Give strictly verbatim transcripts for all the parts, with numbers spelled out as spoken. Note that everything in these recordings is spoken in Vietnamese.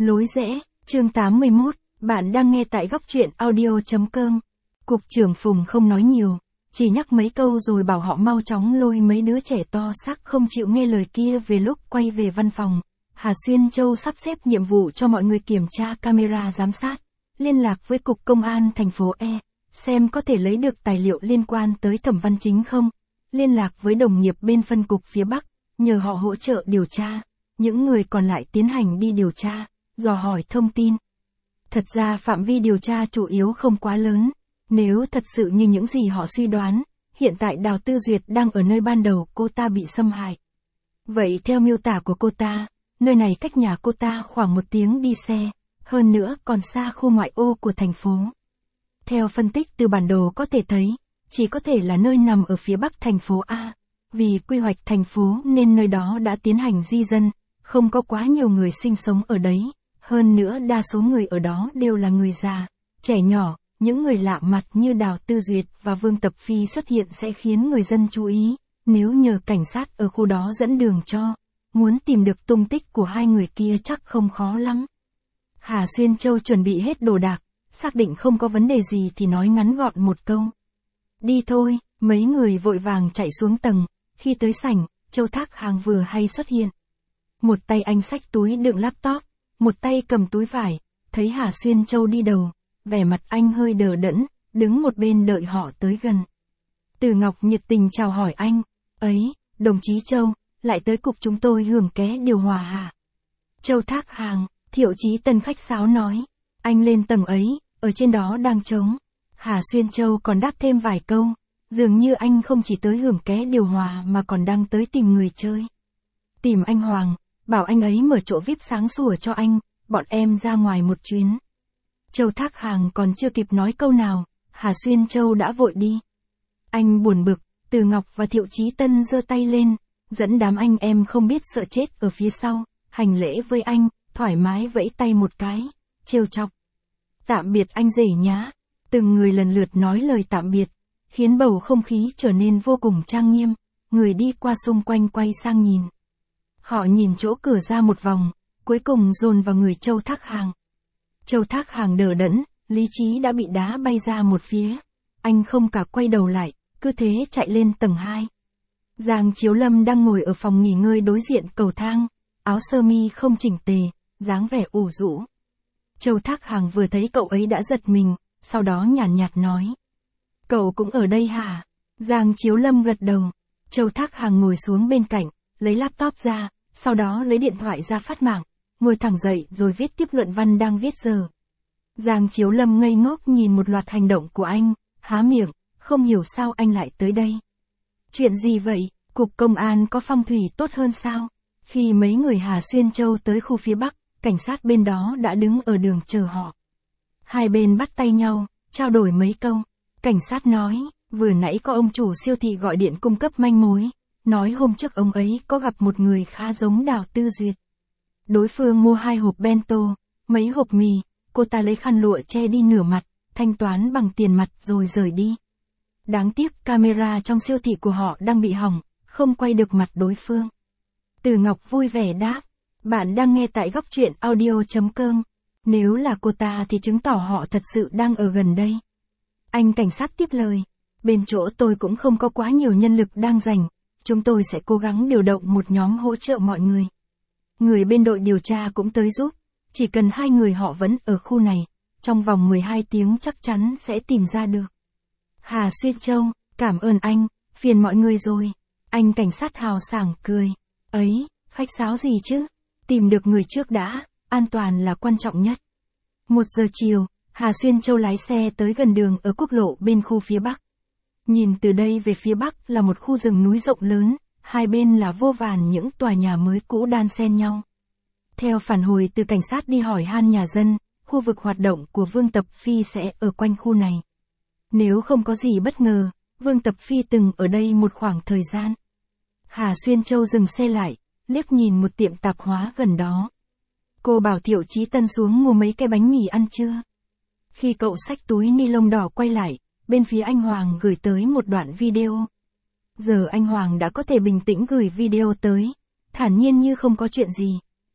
Lối rẽ, chương tám mươi mốt, bạn đang nghe tại góc truyện audio.com. Cục trưởng Phùng không nói nhiều, chỉ nhắc mấy câu rồi bảo họ mau chóng lôi mấy đứa trẻ to xác không chịu nghe lời kia về lúc quay về văn phòng. Hà Xuyên Châu sắp xếp nhiệm vụ cho mọi người kiểm tra camera giám sát, liên lạc với Cục Công an thành phố E, xem có thể lấy được tài liệu liên quan tới Thẩm Văn Chính không, liên lạc với đồng nghiệp bên phân cục phía Bắc, nhờ họ hỗ trợ điều tra, những người còn lại tiến hành đi điều tra, dò hỏi thông tin. Thật ra phạm vi điều tra chủ yếu không quá lớn, nếu thật sự như những gì họ suy đoán, hiện tại Đào Tư Duyệt đang ở nơi ban đầu cô ta bị xâm hại. Vậy theo miêu tả của cô ta, nơi này cách nhà cô ta khoảng một tiếng đi xe, hơn nữa còn xa khu ngoại ô của thành phố. Theo phân tích từ bản đồ có thể thấy, chỉ có thể là nơi nằm ở phía bắc thành phố A, vì quy hoạch thành phố nên nơi đó đã tiến hành di dân, không có quá nhiều người sinh sống ở đấy, hơn nữa đa số người ở đó đều là người già, trẻ nhỏ, những người lạ mặt như Đào Tư Duyệt và Vương Tập Phi xuất hiện sẽ khiến người dân chú ý, nếu nhờ cảnh sát ở khu đó dẫn đường cho, muốn tìm được tung tích của hai người kia chắc không khó lắm. Hà Xuyên Châu chuẩn bị hết đồ đạc, xác định không có vấn đề gì thì nói ngắn gọn một câu. Đi thôi, mấy người vội vàng chạy xuống tầng, khi tới sảnh, Châu Thác Hàng vừa hay xuất hiện. Một tay anh xách túi đựng laptop, một tay cầm túi vải, thấy Hà Xuyên Châu đi đầu, vẻ mặt anh hơi đờ đẫn, đứng một bên đợi họ tới gần. Từ Ngọc nhiệt tình chào hỏi anh, ấy, đồng chí Châu, lại tới cục chúng tôi hưởng ké điều hòa hả? Châu Thác Hàng, Thiệu Chí Tân khách sáo nói, anh lên tầng ấy, ở trên đó đang trống. Hà Xuyên Châu còn đáp thêm vài câu, dường như anh không chỉ tới hưởng ké điều hòa mà còn đang tới tìm người chơi. Tìm anh Hoàng, bảo anh ấy mở chỗ vi ai pi sáng sủa cho anh, bọn em ra ngoài một chuyến. Châu Thác Hàng còn chưa kịp nói câu nào, Hà Xuyên Châu đã vội đi. Anh buồn bực, Từ Ngọc và Thiệu Chí Tân giơ tay lên, dẫn đám anh em không biết sợ chết ở phía sau, hành lễ với anh, thoải mái vẫy tay một cái, trêu chọc. Tạm biệt anh rể nhá. Từng người lần lượt nói lời tạm biệt, khiến bầu không khí trở nên vô cùng trang nghiêm, người đi qua xung quanh quay sang nhìn. Họ nhìn chỗ cửa ra một vòng, cuối cùng dồn vào người Châu Thác Hàng. Châu Thác Hàng đờ đẫn, lý trí đã bị đá bay ra một phía. Anh không cả quay đầu lại, cứ thế chạy lên tầng hai. Giang Chiếu Lâm đang ngồi ở phòng nghỉ ngơi đối diện cầu thang, áo sơ mi không chỉnh tề, dáng vẻ ủ rũ. Châu Thác Hàng vừa thấy cậu ấy đã giật mình, sau đó nhàn nhạt nói. Cậu cũng ở đây hả? Giang Chiếu Lâm gật đầu. Châu Thác Hàng ngồi xuống bên cạnh, lấy laptop ra, sau đó lấy điện thoại ra phát mạng, ngồi thẳng dậy rồi viết tiếp luận văn đang viết giờ. Giang Chiếu Lâm ngây ngốc nhìn một loạt hành động của anh, há miệng, không hiểu sao anh lại tới đây. Chuyện gì vậy? Cục công an có phong thủy tốt hơn sao? Khi mấy người Hà Xuyên Châu tới khu phía Bắc, cảnh sát bên đó đã đứng ở đường chờ họ. Hai bên bắt tay nhau, trao đổi mấy câu. Cảnh sát nói, vừa nãy có ông chủ siêu thị gọi điện cung cấp manh mối, nói hôm trước ông ấy có gặp một người khá giống Đào Tư Duyệt. Đối phương mua hai hộp bento, mấy hộp mì, cô ta lấy khăn lụa che đi nửa mặt, thanh toán bằng tiền mặt rồi rời đi. Đáng tiếc camera trong siêu thị của họ đang bị hỏng, không quay được mặt đối phương. Từ Ngọc vui vẻ đáp, bạn đang nghe tại góc truyện audio.com. Nếu là cô ta thì chứng tỏ họ thật sự đang ở gần đây. Anh cảnh sát tiếp lời, bên chỗ tôi cũng không có quá nhiều nhân lực đang dành, chúng tôi sẽ cố gắng điều động một nhóm hỗ trợ mọi người. Người bên đội điều tra cũng tới giúp, chỉ cần hai người họ vẫn ở khu này, trong vòng mười hai tiếng chắc chắn sẽ tìm ra được. Hà Xuyên Châu, cảm ơn anh, phiền mọi người rồi. Anh cảnh sát hào sảng cười, ấy, khách sáo gì chứ, tìm được người trước đã, an toàn là quan trọng nhất. Một giờ chiều, Hà Xuyên Châu lái xe tới gần đường ở quốc lộ bên khu phía Bắc. Nhìn từ đây về phía Bắc là một khu rừng núi rộng lớn, hai bên là vô vàn những tòa nhà mới cũ đan xen nhau. Theo phản hồi từ cảnh sát đi hỏi han nhà dân, khu vực hoạt động của Vương Tập Phi sẽ ở quanh khu này. Nếu không có gì bất ngờ, Vương Tập Phi từng ở đây một khoảng thời gian. Hà Xuyên Châu dừng xe lại, liếc nhìn một tiệm tạp hóa gần đó. Cô bảo Thiệu Chí Tân xuống mua mấy cái bánh mì ăn trưa. Khi cậu xách túi ni lông đỏ quay lại, bên phía anh Hoàng gửi tới một đoạn video. Giờ anh Hoàng đã có thể bình tĩnh gửi video tới, thản nhiên như không có chuyện gì.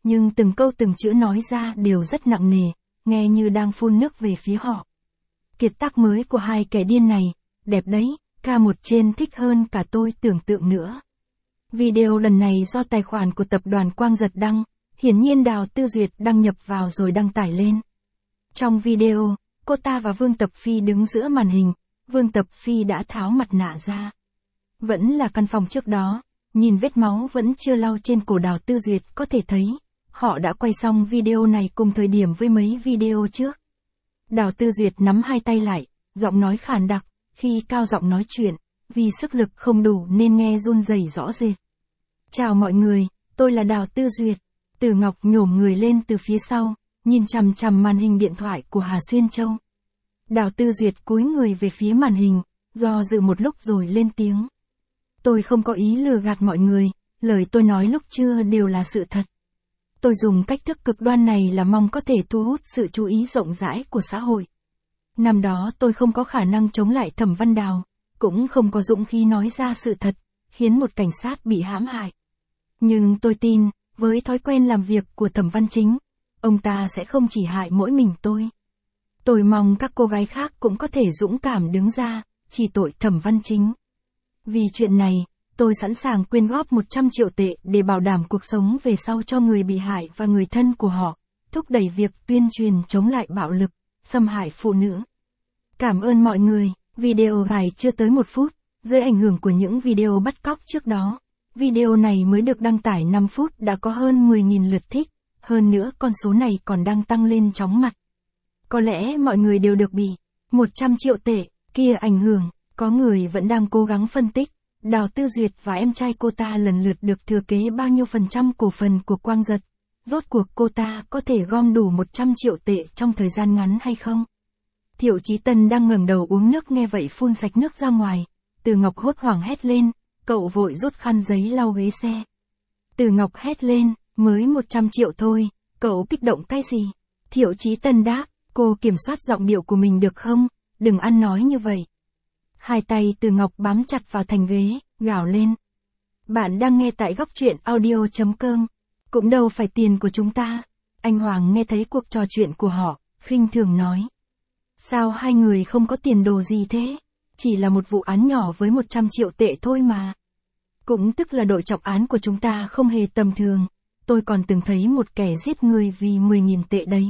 nhưng từng câu từng chữ nói ra đều rất nặng nề, nghe như đang phun nước về phía họ. Kiệt tác mới của hai kẻ điên này, đẹp đấy, ca một trên thích hơn cả tôi tưởng tượng nữa. Video lần này do tài khoản của tập đoàn Quang Dật đăng, hiển nhiên Đào Tư Duyệt đăng nhập vào rồi đăng tải lên. Trong video, cô ta và Vương Tập Phi đứng giữa màn hình, Vương Tập Phi đã tháo mặt nạ ra. Vẫn là căn phòng trước đó, nhìn vết máu vẫn chưa lau trên cổ Đào Tư Duyệt có thể thấy, họ đã quay xong video này cùng thời điểm với mấy video trước. Đào Tư Duyệt nắm hai tay lại, giọng nói khàn đặc, khi cao giọng nói chuyện, vì sức lực không đủ nên nghe run rẩy rõ rệt. Chào mọi người, tôi là Đào Tư Duyệt. Từ Ngọc nhổm người lên từ phía sau, nhìn chằm chằm màn hình điện thoại của Hà Xuyên Châu. Đào Tư Duyệt cúi người về phía màn hình, do dự một lúc rồi lên tiếng. Tôi không có ý lừa gạt mọi người, lời tôi nói lúc trưa đều là sự thật. Tôi dùng cách thức cực đoan này là mong có thể thu hút sự chú ý rộng rãi của xã hội. Năm đó tôi không có khả năng chống lại Thẩm Văn Đào, cũng không có dũng khí nói ra sự thật, khiến một cảnh sát bị hãm hại. Nhưng tôi tin, với thói quen làm việc của Thẩm Văn Chính, ông ta sẽ không chỉ hại mỗi mình tôi. Tôi mong các cô gái khác cũng có thể dũng cảm đứng ra, chỉ tội Thẩm Văn Chính. Vì chuyện này, tôi sẵn sàng quyên góp một trăm triệu tệ để bảo đảm cuộc sống về sau cho người bị hại và người thân của họ, thúc đẩy việc tuyên truyền chống lại bạo lực, xâm hại phụ nữ. Cảm ơn mọi người, video dài chưa tới một phút, dưới ảnh hưởng của những video bắt cóc trước đó. Video này mới được đăng tải năm phút đã có hơn mười nghìn lượt thích, hơn nữa con số này còn đang tăng lên chóng mặt. Có lẽ mọi người đều được bị một trăm triệu tệ kia ảnh hưởng, có người vẫn đang cố gắng phân tích, Đào Tư Duyệt và em trai cô ta lần lượt được thừa kế bao nhiêu phần trăm cổ phần của Quang Dật, rốt cuộc cô ta có thể gom đủ một trăm triệu tệ trong thời gian ngắn hay không? Thiệu Chí Tân đang ngẩng đầu uống nước nghe vậy phun sạch nước ra ngoài, Từ Ngọc hốt hoảng hét lên. Cậu vội rút khăn giấy lau ghế xe. Từ Ngọc hét lên, mới một trăm triệu thôi, cậu kích động cái gì? Thiệu Chí Tân đáp, cô kiểm soát giọng điệu của mình được không? Đừng ăn nói như vậy. Hai tay Từ Ngọc bám chặt vào thành ghế, gào lên. Bạn đang nghe tại góc truyện audio chấm com. Cũng đâu phải tiền của chúng ta. Anh Hoàng nghe thấy cuộc trò chuyện của họ, khinh thường nói. Sao hai người không có tiền đồ gì thế? Chỉ là một vụ án nhỏ với một trăm triệu tệ thôi mà. Cũng tức là đội trọng án của chúng ta không hề tầm thường. Tôi còn từng thấy một kẻ giết người vì mười nghìn tệ đấy.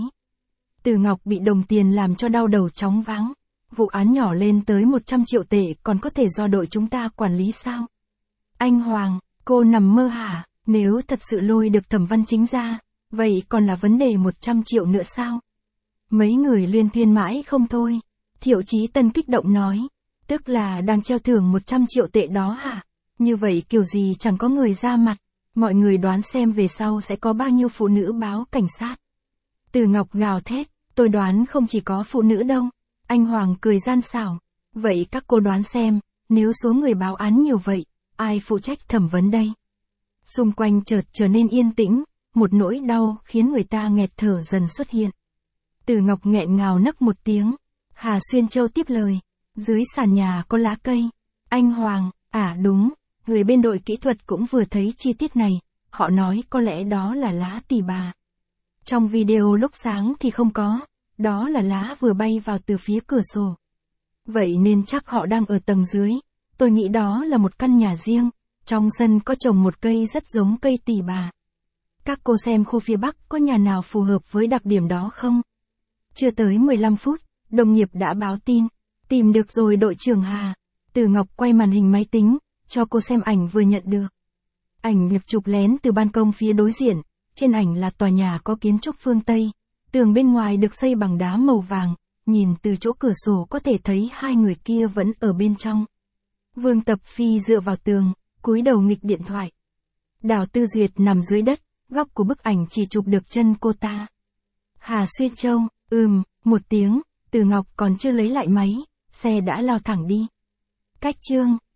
Từ Ngọc bị đồng tiền làm cho đau đầu chóng váng. Vụ án nhỏ lên tới một trăm triệu tệ còn có thể do đội chúng ta quản lý sao? Anh Hoàng, cô nằm mơ hả? Nếu thật sự lôi được Thẩm Văn Chính ra, vậy còn là vấn đề một trăm triệu nữa sao? Mấy người luyên thuyên mãi không thôi. Thiệu Chí Tân kích động nói. Tức là đang treo thưởng một trăm triệu tệ đó hả? Như vậy kiểu gì chẳng có người ra mặt. Mọi người đoán xem về sau sẽ có bao nhiêu phụ nữ báo cảnh sát. Từ Ngọc gào thét. Tôi đoán không chỉ có phụ nữ đâu. Anh Hoàng cười gian xảo. Vậy các cô đoán xem, nếu số người báo án nhiều vậy, ai phụ trách thẩm vấn đây? Xung quanh chợt trở nên yên tĩnh, một nỗi đau khiến người ta nghẹt thở dần xuất hiện. Từ Ngọc nghẹn ngào nấc một tiếng. Hà Xuyên Châu tiếp lời. Dưới sàn nhà có lá cây. Anh Hoàng, à đúng, người bên đội kỹ thuật cũng vừa thấy chi tiết này, họ nói có lẽ đó là lá tỳ bà. Trong video lúc sáng thì không có, đó là lá vừa bay vào từ phía cửa sổ. Vậy nên chắc họ đang ở tầng dưới, tôi nghĩ đó là một căn nhà riêng, trong sân có trồng một cây rất giống cây tỳ bà. Các cô xem khu phía Bắc có nhà nào phù hợp với đặc điểm đó không? Chưa tới mười lăm phút, đồng nghiệp đã báo tin. Tìm được rồi đội trưởng Hà. Từ Ngọc quay màn hình máy tính, cho cô xem ảnh vừa nhận được. Ảnh được chụp lén từ ban công phía đối diện, trên ảnh là tòa nhà có kiến trúc phương Tây. Tường bên ngoài được xây bằng đá màu vàng, nhìn từ chỗ cửa sổ có thể thấy hai người kia vẫn ở bên trong. Vương Tập Phi dựa vào tường, cúi đầu nghịch điện thoại. Đào Tư Duyệt nằm dưới đất, góc của bức ảnh chỉ chụp được chân cô ta. Hà Xuyên Châu, ừm, một tiếng, Từ Ngọc còn chưa lấy lại máy, xe đã lao thẳng đi. Cách chương